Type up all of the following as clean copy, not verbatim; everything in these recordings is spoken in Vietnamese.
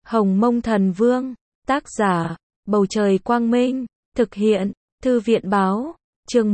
Hồng Mông Thần Vương, tác giả, Bầu Trời Quang Minh, thực hiện, Thư viện Báo, chương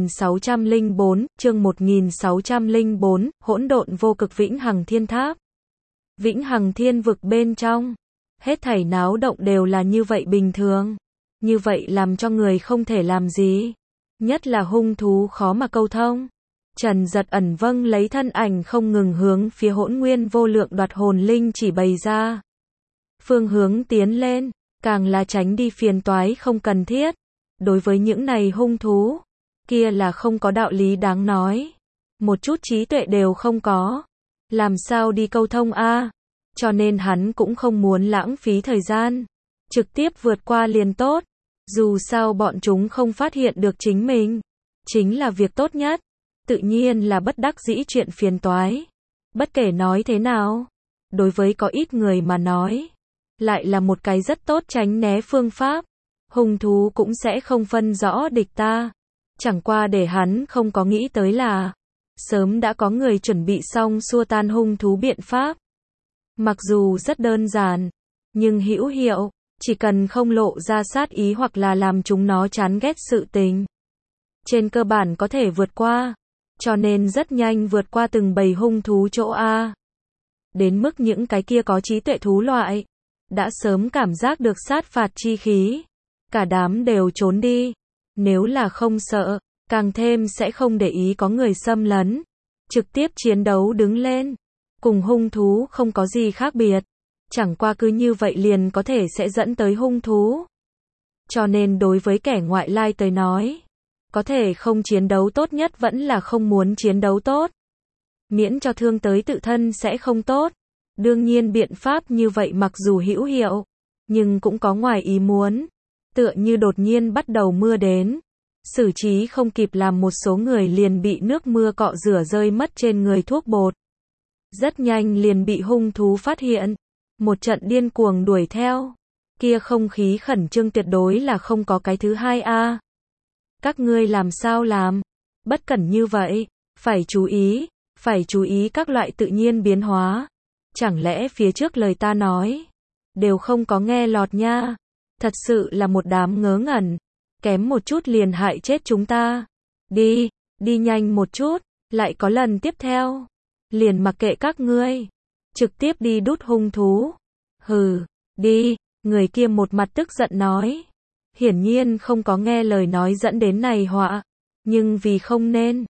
1604, hỗn độn vô cực vĩnh hằng thiên tháp. Vĩnh hằng thiên vực bên trong, hết thảy náo động đều là như vậy bình thường, như vậy làm cho người không thể làm gì, nhất là hung thú khó mà câu thông. Trần Giật Ẩn vâng lấy thân ảnh không ngừng hướng phía hỗn nguyên vô lượng đoạt hồn linh chỉ bày ra. Phương hướng tiến lên, càng là tránh đi phiền toái không cần thiết. Đối với những này hung thú, kia là không có đạo lý đáng nói. Một chút trí tuệ đều không có. Làm sao đi câu thông a? Cho nên hắn cũng không muốn lãng phí thời gian. Trực tiếp vượt qua liền tốt. Dù sao bọn chúng không phát hiện được chính mình. Chính là việc tốt nhất. Tự nhiên là bất đắc dĩ chuyện phiền toái. Bất kể nói thế nào, đối với có ít người mà nói, lại là một cái rất tốt tránh né phương pháp. Hung thú cũng sẽ không phân rõ địch ta. Chẳng qua để hắn không có nghĩ tới là, sớm đã có người chuẩn bị xong xua tan hung thú biện pháp. Mặc dù rất đơn giản, nhưng hữu hiệu, chỉ cần không lộ ra sát ý hoặc là làm chúng nó chán ghét sự tình. Trên cơ bản có thể vượt qua, cho nên rất nhanh vượt qua từng bầy hung thú chỗ A. Đến mức những cái kia có trí tuệ thú loại, đã sớm cảm giác được sát phạt chi khí. Cả đám đều trốn đi. Nếu là không sợ, càng thêm sẽ không để ý có người xâm lấn. Trực tiếp chiến đấu đứng lên. Cùng hung thú không có gì khác biệt. Chẳng qua cứ như vậy liền có thể sẽ dẫn tới hung thú. Cho nên đối với kẻ ngoại lai tới nói, có thể không chiến đấu tốt nhất vẫn là không muốn chiến đấu tốt. Miễn cho thương tới tự thân sẽ không tốt. Đương nhiên biện pháp như vậy mặc dù hữu hiệu, nhưng cũng có ngoài ý muốn. Tựa như đột nhiên bắt đầu mưa đến. Xử trí không kịp làm một số người liền bị nước mưa cọ rửa rơi mất trên người thuốc bột. Rất nhanh liền bị hung thú phát hiện. Một trận điên cuồng đuổi theo. Kia không khí khẩn trương tuyệt đối là không có cái thứ hai a. Các ngươi làm sao làm? Bất cẩn như vậy. Phải chú ý các loại tự nhiên biến hóa. Chẳng lẽ phía trước lời ta nói, đều không có nghe lọt nha. Thật sự là một đám ngớ ngẩn. Kém một chút liền hại chết chúng ta. Đi nhanh một chút. Lại có lần tiếp theo. Liền mặc kệ các ngươi. Trực tiếp đi đút hung thú. Hừ, đi. Người kia một mặt tức giận nói. Hiển nhiên không có nghe lời nói dẫn đến này họa. Nhưng vì không nên.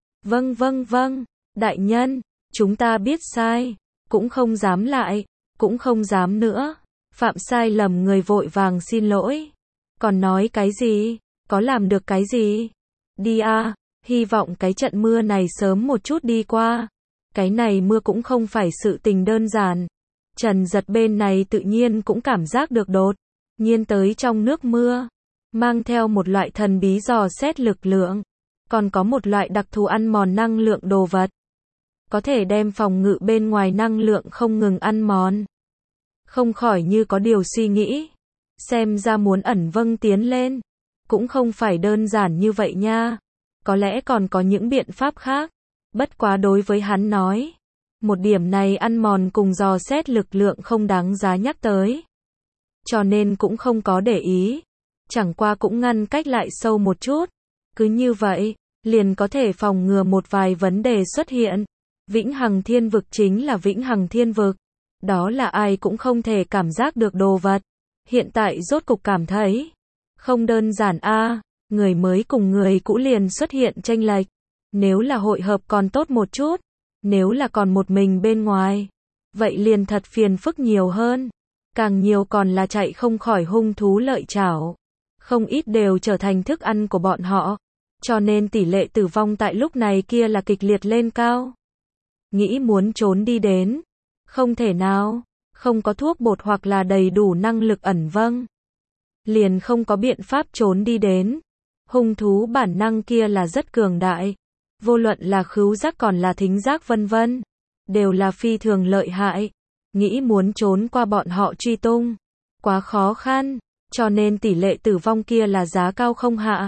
Vâng. Đại nhân, chúng ta biết sai. Cũng không dám lại. Cũng không dám nữa. Phạm sai lầm người vội vàng xin lỗi. Còn nói cái gì? Có làm được cái gì? Đi a, hy vọng cái trận mưa này sớm một chút đi qua. Cái này mưa cũng không phải sự tình đơn giản. Trần Giật bên này tự nhiên cũng cảm giác được đột nhiên tới trong nước mưa, mang theo một loại thần bí dò xét lực lượng, còn có một loại đặc thù ăn mòn năng lượng đồ vật. Có thể đem phòng ngự bên ngoài năng lượng không ngừng ăn mòn. Không khỏi như có điều suy nghĩ. Xem ra muốn ẩn vâng tiến lên. Cũng không phải đơn giản như vậy nha. Có lẽ còn có những biện pháp khác. Bất quá đối với hắn nói. Một điểm này ăn mòn cùng dò xét lực lượng không đáng giá nhắc tới. Cho nên cũng không có để ý. Chẳng qua cũng ngăn cách lại sâu một chút. Cứ như vậy, liền có thể phòng ngừa một vài vấn đề xuất hiện. Vĩnh hằng thiên vực chính là vĩnh hằng thiên vực. Đó là ai cũng không thể cảm giác được đồ vật. Hiện tại rốt cục cảm thấy. Không đơn giản a, người mới cùng người cũ liền xuất hiện chênh lệch. Nếu là hội hợp còn tốt một chút. Nếu là còn một mình bên ngoài. Vậy liền thật phiền phức nhiều hơn. Càng nhiều còn là chạy không khỏi hung thú lợi chảo. Không ít đều trở thành thức ăn của bọn họ. Cho nên tỷ lệ tử vong tại lúc này kia là kịch liệt lên cao. Nghĩ muốn trốn đi đến. Không thể nào. Không có thuốc bột hoặc là đầy đủ năng lực ẩn vâng. Liền không có biện pháp trốn đi đến. Hung thú bản năng kia là rất cường đại. Vô luận là khứu giác còn là thính giác vân vân. Đều là phi thường lợi hại. Nghĩ muốn trốn qua bọn họ truy tung. Quá khó khăn. Cho nên tỷ lệ tử vong kia là giá cao không hạ.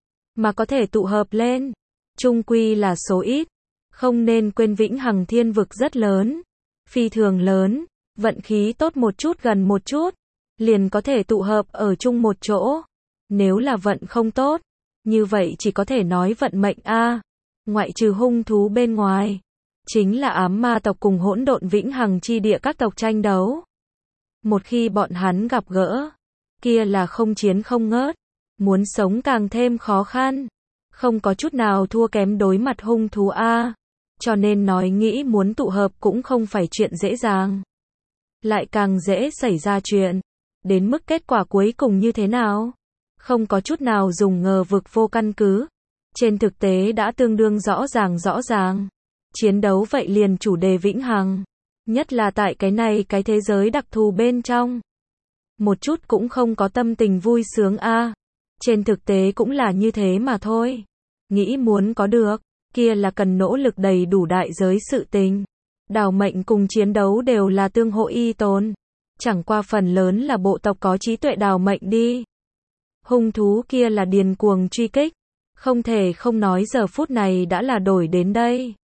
Mà có thể tụ hợp lên. Chung quy là số ít. Không nên quên vĩnh hằng thiên vực rất lớn. Phi thường lớn. Vận khí tốt một chút gần một chút, liền có thể tụ hợp ở chung một chỗ. Nếu là vận không tốt, như vậy chỉ có thể nói vận mệnh a. Ngoại trừ hung thú bên ngoài, chính là ám ma tộc cùng hỗn độn vĩnh hằng chi địa các tộc tranh đấu. Một khi bọn hắn gặp gỡ, kia là không chiến không ngớt, muốn sống càng thêm khó khăn, không có chút nào thua kém đối mặt hung thú a. Cho nên nói nghĩ muốn tụ hợp cũng không phải chuyện dễ dàng, lại càng dễ xảy ra chuyện. Đến mức kết quả cuối cùng như thế nào, không có chút nào dùng ngờ vực vô căn cứ. Trên thực tế đã tương đương rõ ràng. Chiến đấu vậy liền chủ đề vĩnh hằng, nhất là tại cái này cái thế giới đặc thù bên trong, một chút cũng không có tâm tình vui sướng a. Trên thực tế cũng là như thế mà thôi. Nghĩ muốn có được, kia là cần nỗ lực đầy đủ đại giới sự tình. Đào mệnh cùng chiến đấu đều là tương hỗ y tồn. Chẳng qua phần lớn là bộ tộc có trí tuệ đào mệnh đi. Hung thú kia là điên cuồng truy kích. Không thể không nói giờ phút này đã là đổi đến đây.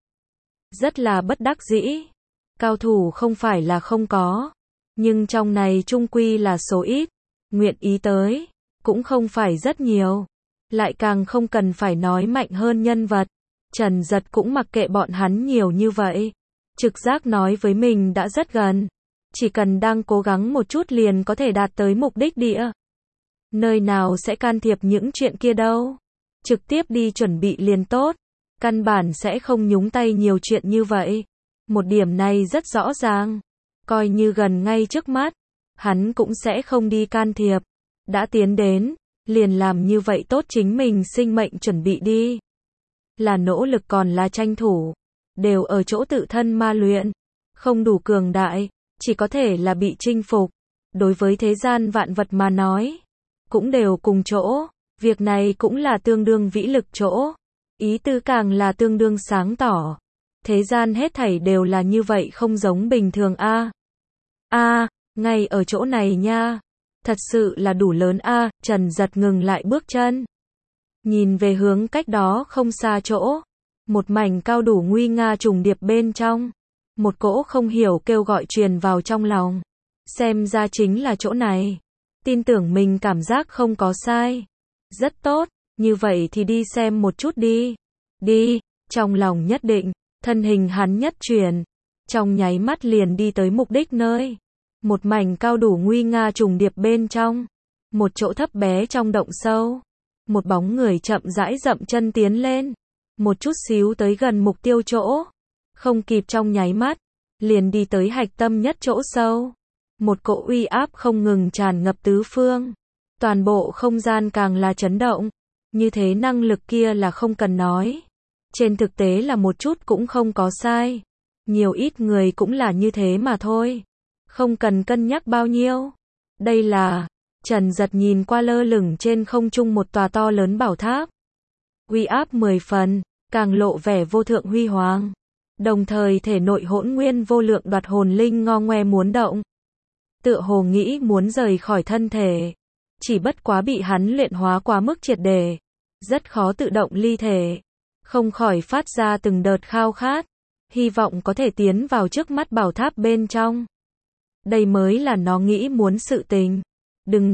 Rất là bất đắc dĩ. Cao thủ không phải là không có, nhưng trong này chung quy là số ít. Nguyện ý tới, cũng không phải rất nhiều. Lại càng không cần phải nói mạnh hơn nhân vật. Trần Giật cũng mặc kệ bọn hắn nhiều như vậy. Trực giác nói với mình đã rất gần. Chỉ cần đang cố gắng một chút liền có thể đạt tới mục đích địa. Nơi nào sẽ can thiệp những chuyện kia đâu. Trực tiếp đi chuẩn bị liền tốt. Căn bản sẽ không nhúng tay nhiều chuyện như vậy. Một điểm này rất rõ ràng. Coi như gần ngay trước mắt, hắn cũng sẽ không đi can thiệp. Đã tiến đến, liền làm như vậy tốt chính mình sinh mệnh chuẩn bị đi. Là nỗ lực còn là tranh thủ, đều ở chỗ tự thân ma luyện. Không đủ cường đại, chỉ có thể là bị chinh phục. Đối với thế gian vạn vật mà nói, cũng đều cùng chỗ. Việc này cũng là tương đương vĩ lực chỗ. Ý tứ càng là tương đương sáng tỏ. Thế gian hết thảy đều là như vậy không giống bình thường a. Ngay ở chỗ này nha. Thật sự là đủ lớn a. Trần Giật ngừng lại bước chân. Nhìn về hướng cách đó không xa chỗ. Một mảnh cao đủ nguy nga trùng điệp bên trong. Một cỗ không hiểu kêu gọi truyền vào trong lòng. Xem ra chính là chỗ này. Tin tưởng mình cảm giác không có sai. Rất tốt, như vậy thì đi xem một chút đi. Đi, trong lòng nhất định, thân hình hắn nhất chuyển. Trong nháy mắt liền đi tới mục đích nơi. Một mảnh cao đủ nguy nga trùng điệp bên trong. Một chỗ thấp bé trong động sâu. Một bóng người chậm rãi dậm chân tiến lên. Một chút xíu tới gần mục tiêu chỗ. Không kịp trong nháy mắt, liền đi tới hạch tâm nhất chỗ sâu. Một cỗ uy áp không ngừng tràn ngập tứ phương. Toàn bộ không gian càng là chấn động. Như thế năng lực kia là không cần nói. Trên thực tế là một chút cũng không có sai. Nhiều ít người cũng là như thế mà thôi. Không cần cân nhắc bao nhiêu. Đây là, Trần Giật nhìn qua lơ lửng trên không trung một tòa to lớn bảo tháp. Uy áp 10 phần, càng lộ vẻ vô thượng huy hoàng. Đồng thời thể nội hỗn nguyên vô lượng đoạt hồn linh ngo ngoe muốn động. Tựa hồ nghĩ muốn rời khỏi thân thể. Chỉ bất quá bị hắn luyện hóa quá mức triệt để. Rất khó tự động ly thể. Không khỏi phát ra từng đợt khao khát. Hy vọng có thể tiến vào trước mắt bảo tháp bên trong. Đây mới là nó nghĩ muốn sự tình. Đừng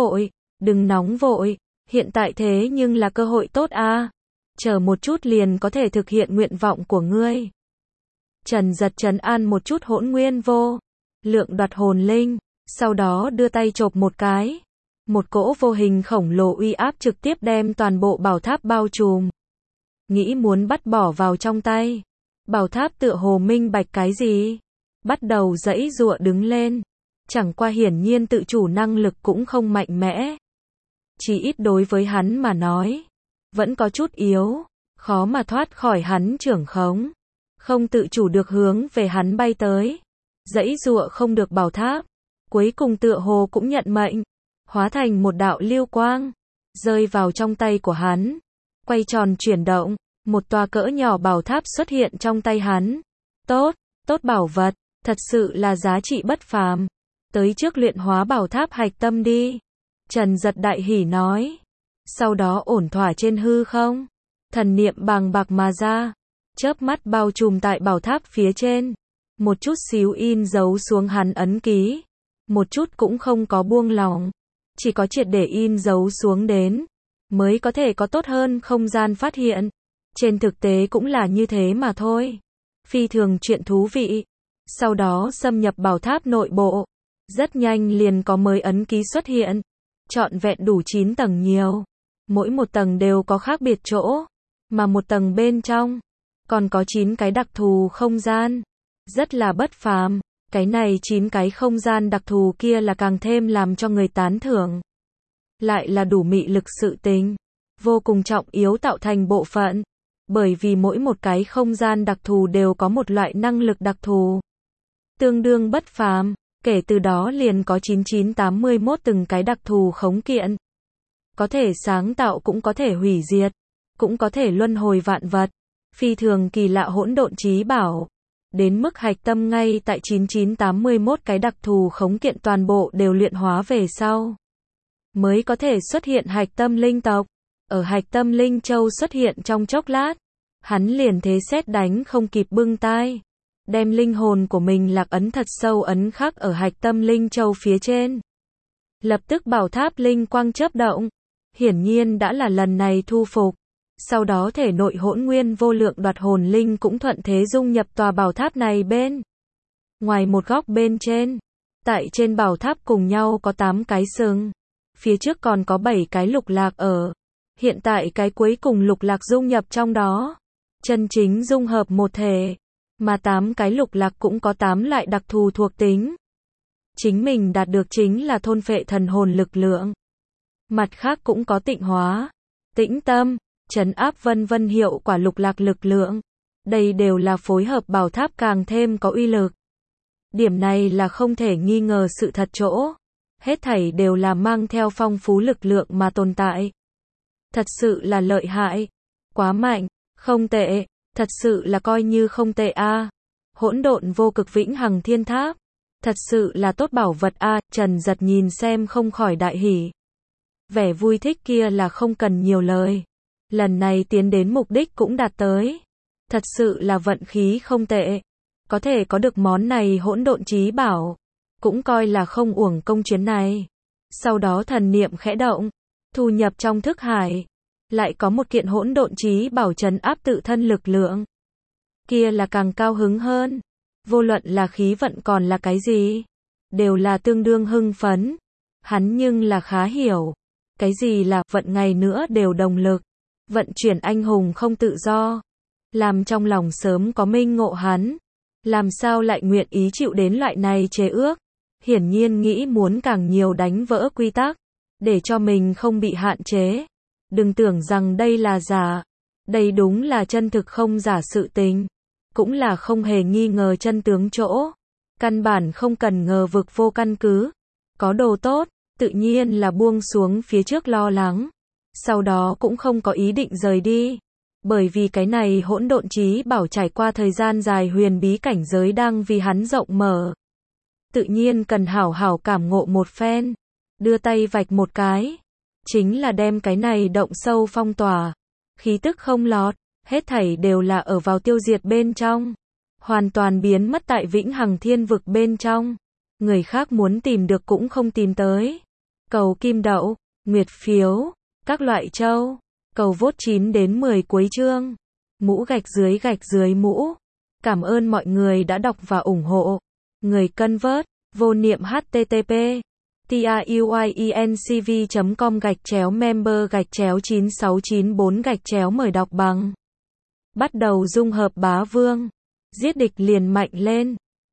nóng vội. Hiện tại thế nhưng là cơ hội tốt a. Chờ một chút liền có thể thực hiện nguyện vọng của ngươi. Trần Giật trấn an một chút hỗn nguyên vô lượng đoạt hồn linh. Sau đó đưa tay chộp một cái. Một cỗ vô hình khổng lồ uy áp trực tiếp đem toàn bộ bảo tháp bao trùm. Nghĩ muốn bắt bỏ vào trong tay. Bảo tháp tựa hồ minh bạch cái gì? Bắt đầu giãy giụa đứng lên. Chẳng qua hiển nhiên tự chủ năng lực cũng không mạnh mẽ. Chỉ ít đối với hắn mà nói. Vẫn có chút yếu. Khó mà thoát khỏi hắn trưởng khống. Không tự chủ được hướng về hắn bay tới. Giãy giụa không được bảo tháp. Cuối cùng tựa hồ cũng nhận mệnh. Hóa thành một đạo lưu quang. Rơi vào trong tay của hắn. Quay tròn chuyển động. Một tòa cỡ nhỏ bảo tháp xuất hiện trong tay hắn. Tốt bảo vật. Thật sự là giá trị bất phàm. Tới trước luyện hóa bảo tháp hạch tâm đi. Trần Giật đại hỉ nói. Sau đó ổn thỏa trên hư không. Thần niệm bàng bạc mà ra. Chớp mắt bao trùm tại bảo tháp phía trên. một chút xíu in dấu xuống hắn ấn ký, một chút cũng không có buông lỏng, chỉ có triệt để in dấu xuống đến, mới có thể có tốt hơn không gian phát hiện. Trên thực tế cũng là như thế mà thôi. Phi thường chuyện thú vị. Sau đó xâm nhập bảo tháp nội bộ, rất nhanh liền có mới ấn ký xuất hiện, trọn vẹn đủ 9 tầng nhiều. Mỗi một tầng đều có khác biệt chỗ, mà một tầng bên trong còn có 9 cái đặc thù không gian, rất là bất phàm. Cái này 9 cái không gian đặc thù kia là càng thêm làm cho người tán thưởng. Lại là đủ mị lực sự tình, vô cùng trọng yếu tạo thành bộ phận, bởi vì mỗi một cái không gian đặc thù đều có một loại năng lực đặc thù, tương đương bất phàm, kể từ đó liền có 9981 từng cái đặc thù khống kiện. Có thể sáng tạo cũng có thể hủy diệt, cũng có thể luân hồi vạn vật, phi thường kỳ lạ hỗn độn chí bảo. Đến mức hạch tâm ngay tại 9981 cái đặc thù khống kiện toàn bộ đều luyện hóa về sau, mới có thể xuất hiện hạch tâm linh tộc. Ở hạch tâm linh châu xuất hiện trong chốc lát, hắn liền thế sét đánh không kịp bưng tai, đem linh hồn của mình lạc ấn thật sâu ấn khắc ở hạch tâm linh châu phía trên. Lập tức bảo tháp linh quang chớp động, hiển nhiên đã là lần này thu phục. Sau đó thể nội hỗn nguyên vô lượng đoạt hồn linh cũng thuận thế dung nhập tòa bảo tháp này bên ngoài một góc bên trên. Tại trên bảo tháp cùng nhau có 8 cái sừng, phía trước còn có 7 cái lục lạc ở. Hiện tại cái cuối cùng lục lạc dung nhập trong đó, chân chính dung hợp một thể, mà 8 cái lục lạc cũng có 8 loại đặc thù thuộc tính. Chính mình đạt được chính là thôn phệ thần hồn lực lượng. Mặt khác cũng có tịnh hóa, tĩnh tâm, trấn áp vân vân hiệu quả lục lạc lực lượng. Đây đều là phối hợp bảo tháp càng thêm có uy lực. Điểm này là không thể nghi ngờ sự thật chỗ. Hết thảy đều là mang theo phong phú lực lượng mà tồn tại. Thật sự là lợi hại. Quá mạnh, không tệ, thật sự là coi như không tệ a. Hỗn độn vô cực vĩnh hằng thiên tháp. Thật sự là tốt bảo vật a. Trần Giật nhìn xem không khỏi đại hỉ. Vẻ vui thích kia là không cần nhiều lời. Lần này tiến đến mục đích cũng đạt tới. Thật sự là vận khí không tệ. Có thể có được món này hỗn độn chí bảo, cũng coi là không uổng công chuyến này. Sau đó thần niệm khẽ động, thu nhập trong thức hải. Lại có một kiện hỗn độn chí bảo trấn áp tự thân lực lượng. Kia là càng cao hứng hơn. Vô luận là khí vận còn là cái gì, đều là tương đương hưng phấn. Hắn nhưng là khá hiểu. Cái gì là vận ngày nữa đều đồng lực. Vận chuyển anh hùng không tự do. Làm trong lòng sớm có minh ngộ hắn. Làm sao lại nguyện ý chịu đến loại này chế ước. Hiển nhiên nghĩ muốn càng nhiều đánh vỡ quy tắc, để cho mình không bị hạn chế. Đừng tưởng rằng đây là giả. Đây đúng là chân thực không giả sự tình. Cũng là không hề nghi ngờ chân tướng chỗ. Căn bản không cần ngờ vực vô căn cứ. Có đồ tốt, tự nhiên là buông xuống phía trước lo lắng. Sau đó cũng không có ý định rời đi. Bởi vì cái này hỗn độn chí bảo trải qua thời gian dài huyền bí cảnh giới đang vì hắn rộng mở. Tự nhiên cần hảo hảo cảm ngộ một phen. Đưa tay vạch một cái. Chính là đem cái này động sâu phong tỏa. Khí tức không lọt. Hết thảy đều là ở vào tiêu diệt bên trong. Hoàn toàn biến mất tại vĩnh hằng thiên vực bên trong. Người khác muốn tìm được cũng không tìm tới. Cầu kim đậu, nguyệt phiếu, các loại châu. Cầu vote 9 đến 10 cuối chương. Mũ gạch dưới mũ. Cảm ơn mọi người đã đọc và ủng hộ. Người cân vớt, vô niệm http tiuyecnv.com/member/9694- mời đọc bằng. Bắt đầu dung hợp bá vương. Giết địch liền mạnh lên.